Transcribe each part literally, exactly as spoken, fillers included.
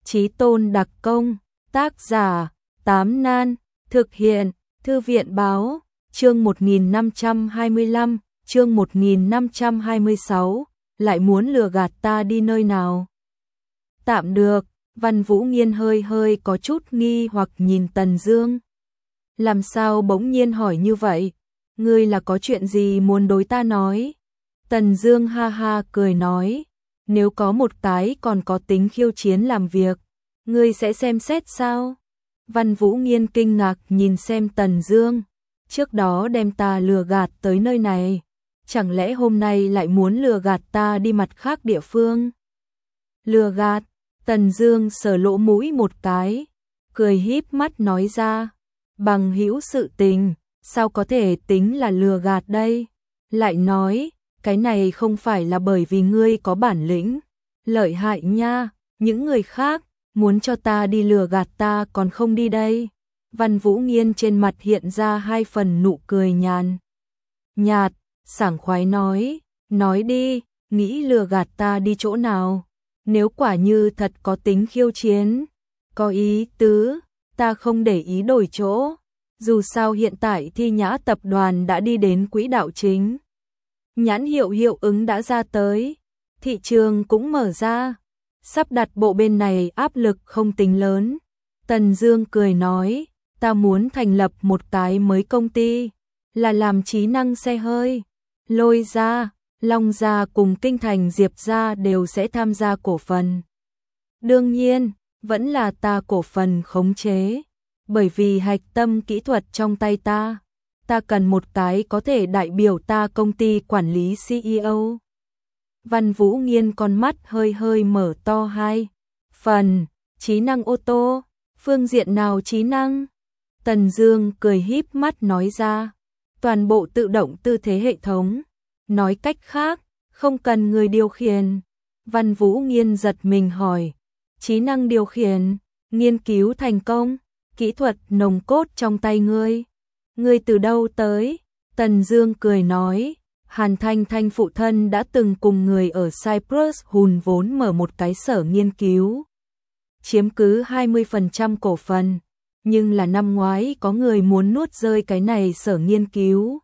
Chí tôn đặc công, tác giả, Tám Nan, thực hiện, Thư viện báo, chương một nghìn năm trăm hai mươi lăm, chương một nghìn năm trăm hai mươi sáu, lại muốn lừa gạt ta đi nơi nào? Tạm được, Văn Vũ Nghiên hơi hơi có chút nghi hoặc nhìn Tần Dương. Làm sao bỗng nhiên hỏi như vậy? Ngươi là có chuyện gì muốn đối ta nói? Tần Dương ha ha cười nói, nếu có một cái còn có tính khiêu chiến làm việc, ngươi sẽ xem xét sao? Văn Vũ Nghiên kinh ngạc nhìn xem Tần Dương, trước đó đem ta lừa gạt tới nơi này, chẳng lẽ hôm nay lại muốn lừa gạt ta đi mặt khác địa phương? Lừa gạt? Tần Dương sờ lỗ mũi một cái, cười híp mắt nói ra, bằng hữu sự tình, sao có thể tính là lừa gạt đây? Lại nói, cái này không phải là bởi vì ngươi có bản lĩnh, lợi hại nha, những người khác muốn cho ta đi lừa gạt ta còn không đi đây. Văn Vũ Nghiên trên mặt hiện ra hai phần nụ cười nhàn nhạt, sảng khoái nói, nói đi, nghĩ lừa gạt ta đi chỗ nào? Nếu quả như thật có tính khiêu chiến, có ý tứ, ta không để ý đổi chỗ, dù sao hiện tại Thi Nhã tập đoàn đã đi đến quỹ đạo chính. Nhãn hiệu hiệu ứng đã ra tới, thị trường cũng mở ra, sắp đặt bộ bên này áp lực không tính lớn. Tần Dương cười nói, ta muốn thành lập một cái mới công ty, là làm trí năng xe hơi. Lôi Gia, Long Gia cùng Kinh Thành Diệp Gia đều sẽ tham gia cổ phần. Đương nhiên, vẫn là ta cổ phần khống chế, bởi vì hạch tâm kỹ thuật trong tay ta, ta cần một cái có thể đại biểu ta công ty quản lý xê e ô. Văn Vũ Nghiên con mắt hơi hơi mở to hai phần, trí năng ô tô, phương diện nào trí năng? Tần Dương cười híp mắt nói ra, toàn bộ tự động tư thế hệ thống, nói cách khác, không cần người điều khiển. Văn Vũ Nghiên giật mình hỏi, trí năng điều khiển, nghiên cứu thành công, kỹ thuật nồng cốt trong tay ngươi. Ngươi từ đâu tới? Tần Dương cười nói, Hàn Thanh Thanh phụ thân đã từng cùng người ở Cyprus hùn vốn mở một cái sở nghiên cứu, chiếm cứ hai mươi phần trăm cổ phần, nhưng là năm ngoái có người muốn nuốt rơi cái này sở nghiên cứu.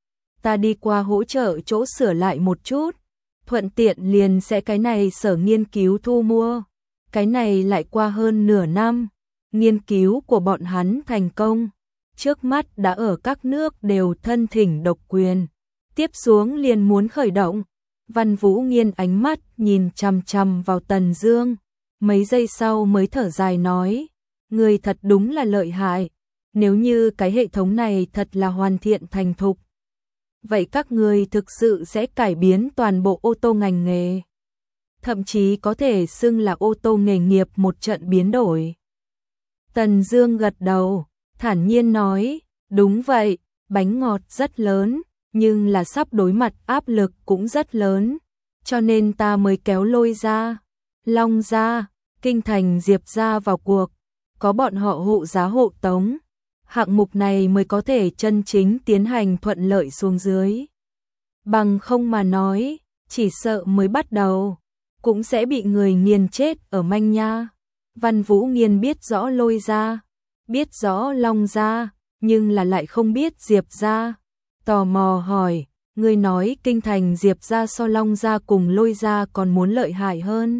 Ta đi qua hỗ trợ chỗ sửa lại một chút, thuận tiện liền sẽ cái này sở nghiên cứu thu mua. Cái này lại qua hơn nửa năm, nghiên cứu của bọn hắn thành công, trước mắt đã ở các nước đều thân thỉnh độc quyền, tiếp xuống liền muốn khởi động. Văn Vũ Nghiên ánh mắt nhìn chằm chằm vào Tần Dương, mấy giây sau mới thở dài nói, người thật đúng là lợi hại, nếu như cái hệ thống này thật là hoàn thiện thành thục, vậy các người thực sự sẽ cải biến toàn bộ ô tô ngành nghề, thậm chí có thể xưng là ô tô nghề nghiệp một trận biến đổi. Tần Dương gật đầu, thản nhiên nói, đúng vậy, bánh ngọt rất lớn, nhưng là sắp đối mặt áp lực cũng rất lớn, cho nên ta mới kéo Lôi Gia, Long Gia, Kinh Thành Diệp Gia vào cuộc, có bọn họ hộ giá hộ tống, hạng mục này mới có thể chân chính tiến hành thuận lợi xuống dưới. Bằng không mà nói, chỉ sợ mới bắt đầu, cũng sẽ bị người nghiền chết ở manh nha. Văn Vũ Nghiên biết rõ Lôi Gia, biết rõ Long Gia, nhưng là lại không biết Diệp Gia. Tò mò hỏi, ngươi nói Kinh Thành Diệp Gia so Long Gia cùng Lôi Gia còn muốn lợi hại hơn?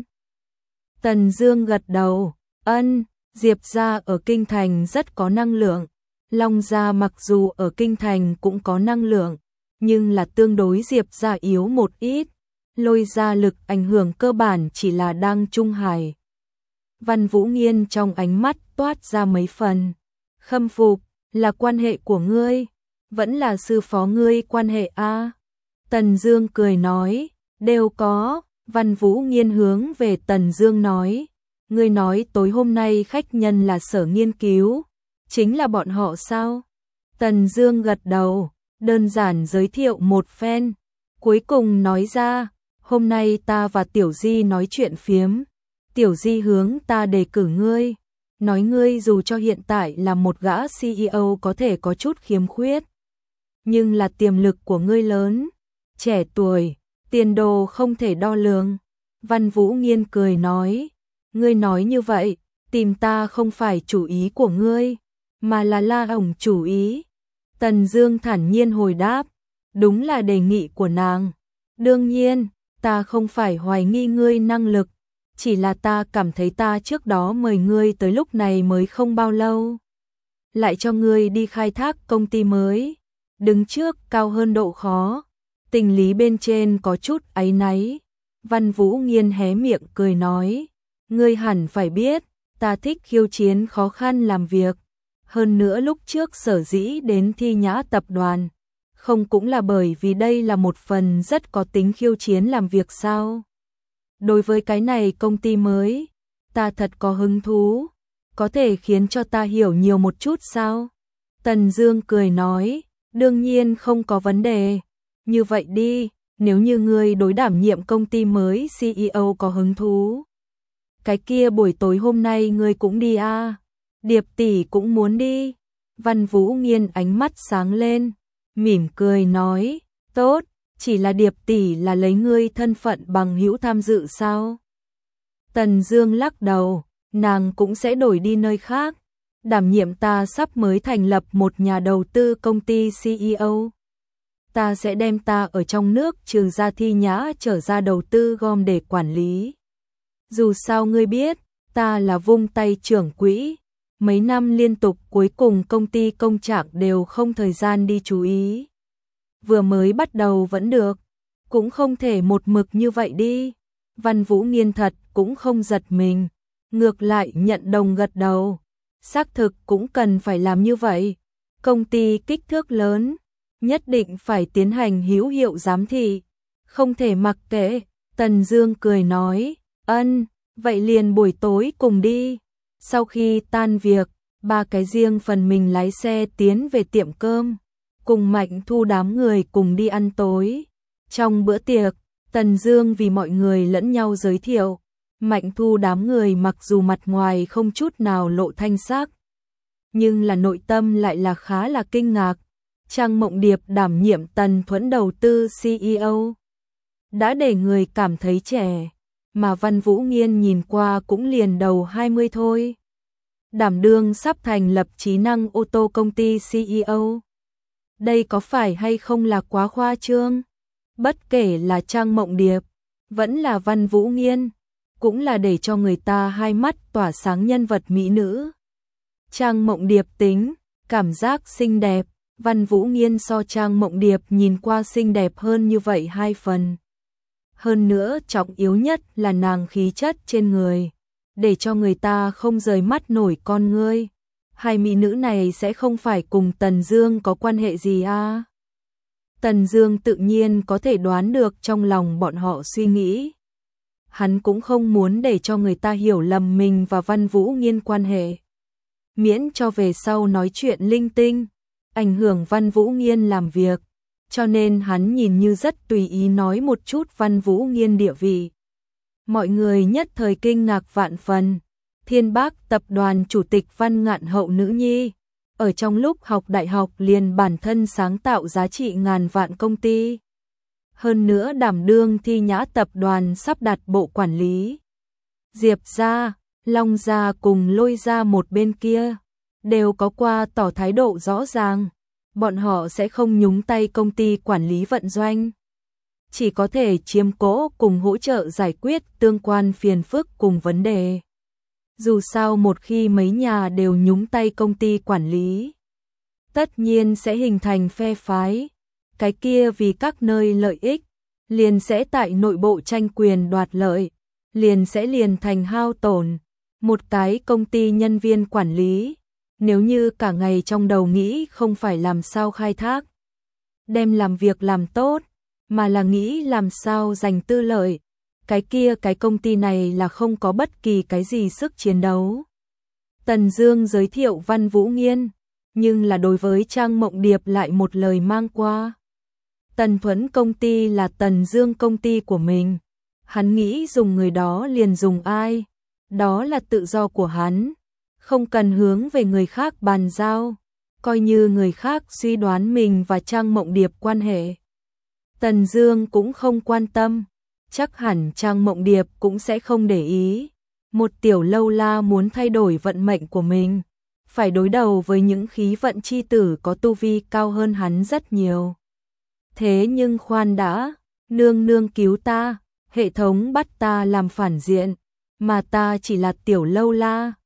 Tần Dương gật đầu, ân, Diệp Gia ở Kinh Thành rất có năng lượng, Long Gia mặc dù ở Kinh Thành cũng có năng lượng, nhưng là tương đối Diệp Gia yếu một ít, Lôi Gia lực ảnh hưởng cơ bản chỉ là đang trung hải. Văn Vũ Nghiên trong ánh mắt toát ra mấy phần khâm phục, là quan hệ của ngươi, vẫn là sư phó ngươi quan hệ a? Tần Dương cười nói, đều có. Văn Vũ Nghiên hướng về Tần Dương nói, ngươi nói tối hôm nay khách nhân là sở nghiên cứu, chính là bọn họ sao? Tần Dương gật đầu, đơn giản giới thiệu một phen, cuối cùng nói ra, hôm nay ta và Tiểu Di nói chuyện phiếm, Tiểu Di hướng ta đề cử ngươi, nói ngươi dù cho hiện tại là một gã xê e ô có thể có chút khiếm khuyết, nhưng là tiềm lực của ngươi lớn, trẻ tuổi, tiền đồ không thể đo lường. Văn Vũ Nghiên cười nói, Ngươi nói như vậy, tìm ta không phải chủ ý của ngươi, mà là La ổng chủ ý. Tần Dương thản nhiên hồi đáp, đúng là đề nghị của nàng. Đương nhiên, ta không phải hoài nghi ngươi năng lực, chỉ là ta cảm thấy ta trước đó mời ngươi tới lúc này mới không bao lâu. Lại cho ngươi đi khai thác công ty mới, đứng trước cao hơn độ khó. Tình lý bên trên có chút áy náy. Văn Vũ Nghiên hé miệng cười nói, ngươi hẳn phải biết, ta thích khiêu chiến khó khăn làm việc. Hơn nữa lúc trước sở dĩ đến Thi Nhã tập đoàn, không cũng là bởi vì đây là một phần rất có tính khiêu chiến làm việc sao? Đối với cái này công ty mới, ta thật có hứng thú, có thể khiến cho ta hiểu nhiều một chút sao? Tần Dương cười nói, đương nhiên không có vấn đề. Như vậy đi, nếu như ngươi đối đảm nhiệm công ty mới xê e ô có hứng thú, cái kia buổi tối hôm nay ngươi cũng đi à? Điệp tỷ cũng muốn đi. Văn Vũ Nghiên ánh mắt sáng lên, mỉm cười nói, tốt, chỉ là Điệp tỷ là lấy ngươi thân phận bằng hữu tham dự sao? Tần Dương lắc đầu, nàng cũng sẽ đổi đi nơi khác, đảm nhiệm ta sắp mới thành lập một nhà đầu tư công ty xê e ô. Ta sẽ đem ta ở trong nước trừ ra Thi Nhã trở ra đầu tư gom để quản lý. Dù sao ngươi biết, ta là vung tay trưởng quỹ, mấy năm liên tục cuối cùng công ty công trạng đều không thời gian đi chú ý. Vừa mới bắt đầu vẫn được, cũng không thể một mực như vậy đi. Văn Vũ Nghiên thật cũng không giật mình, ngược lại nhận đồng gật đầu. Xác thực cũng cần phải làm như vậy. Công ty kích thước lớn, nhất định phải tiến hành hữu hiệu giám thị, không thể mặc kệ. Tần Dương cười nói, ân, vậy liền buổi tối cùng đi. Sau khi tan việc, ba cái riêng phần mình lái xe tiến về tiệm cơm, cùng Mạnh Thu đám người cùng đi ăn tối. Trong bữa tiệc, Tần Dương vì mọi người lẫn nhau giới thiệu, Mạnh Thu đám người mặc dù mặt ngoài không chút nào lộ thanh sắc, nhưng là nội tâm lại là khá là kinh ngạc. Trang Mộng Điệp đảm nhiệm Tần Thuẫn đầu tư xê e ô, đã để người cảm thấy trẻ, mà Văn Vũ Nghiên nhìn qua cũng liền đầu hai mươi thôi. Đảm đương sắp thành lập trí năng ô tô công ty xê e ô. Đây có phải hay không là quá khoa trương? Bất kể là Trang Mộng Điệp, vẫn là Văn Vũ Nghiên, cũng là để cho người ta hai mắt tỏa sáng nhân vật mỹ nữ. Trang Mộng Điệp tính, cảm giác xinh đẹp, Văn Vũ Nghiên so Trang Mộng Điệp nhìn qua xinh đẹp hơn như vậy hai phần. Hơn nữa trọng yếu nhất là nàng khí chất trên người, để cho người ta không rời mắt nổi con ngươi. Hai mỹ nữ này sẽ không phải cùng Tần Dương có quan hệ gì à? Tần Dương tự nhiên có thể đoán được trong lòng bọn họ suy nghĩ. Hắn cũng không muốn để cho người ta hiểu lầm mình và Văn Vũ Nghiên quan hệ, miễn cho về sau nói chuyện linh tinh, ảnh hưởng Văn Vũ Nghiên làm việc, cho nên hắn nhìn như rất tùy ý nói một chút Văn Vũ Nghiên địa vị. Mọi người nhất thời kinh ngạc vạn phần. Thiên Bác tập đoàn chủ tịch Văn Ngạn Hậu nữ nhi, ở trong lúc học đại học liền bản thân sáng tạo giá trị ngàn vạn công ty. Hơn nữa đảm đương Thi Nhã tập đoàn sắp đặt bộ quản lý. Diệp gia, Long gia cùng Lôi gia một bên kia, đều có qua tỏ thái độ rõ ràng, bọn họ sẽ không nhúng tay công ty quản lý vận doanh, chỉ có thể chiếm cố cùng hỗ trợ giải quyết tương quan phiền phức cùng vấn đề. Dù sao một khi mấy nhà đều nhúng tay công ty quản lý, tất nhiên sẽ hình thành phe phái, cái kia vì các nơi lợi ích, liền sẽ tại nội bộ tranh quyền đoạt lợi, liền sẽ liền thành hao tổn. Một cái công ty nhân viên quản lý, nếu như cả ngày trong đầu nghĩ không phải làm sao khai thác, đem làm việc làm tốt, mà là nghĩ làm sao giành tư lợi, cái kia cái công ty này là không có bất kỳ cái gì sức chiến đấu. Tần Dương giới thiệu Văn Vũ Nghiên, nhưng là đối với Trang Mộng Điệp lại một lời mang qua. Tần Thuẫn công ty là Tần Dương công ty của mình, hắn nghĩ dùng người đó liền dùng ai, đó là tự do của hắn, không cần hướng về người khác bàn giao, coi như người khác suy đoán mình và Trang Mộng Điệp quan hệ. Tần Dương cũng không quan tâm, chắc hẳn Trang Mộng Điệp cũng sẽ không để ý. Một tiểu lâu la muốn thay đổi vận mệnh của mình, phải đối đầu với những khí vận chi tử có tu vi cao hơn hắn rất nhiều. Thế nhưng khoan đã, nương nương cứu ta, hệ thống bắt ta làm phản diện, mà ta chỉ là tiểu lâu la,